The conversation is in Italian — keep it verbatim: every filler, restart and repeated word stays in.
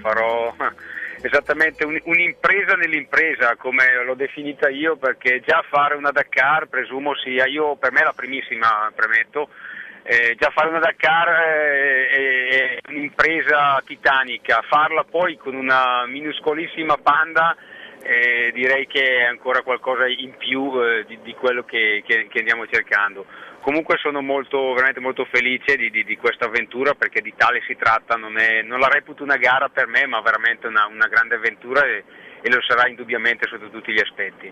farò esattamente un, un'impresa nell'impresa, come l'ho definita io, perché già fare una Dakar presumo sia, io per me è la primissima, premetto, eh, già fare una Dakar è, è un'impresa titanica, farla poi con una minuscolissima Panda eh, direi che è ancora qualcosa in più eh, di, di quello che, che, che andiamo cercando. Comunque sono molto, veramente molto felice di, di, di questa avventura, perché di tale si tratta, non, è, non la reputo una gara per me, ma veramente una, una grande avventura e, e lo sarà indubbiamente sotto tutti gli aspetti.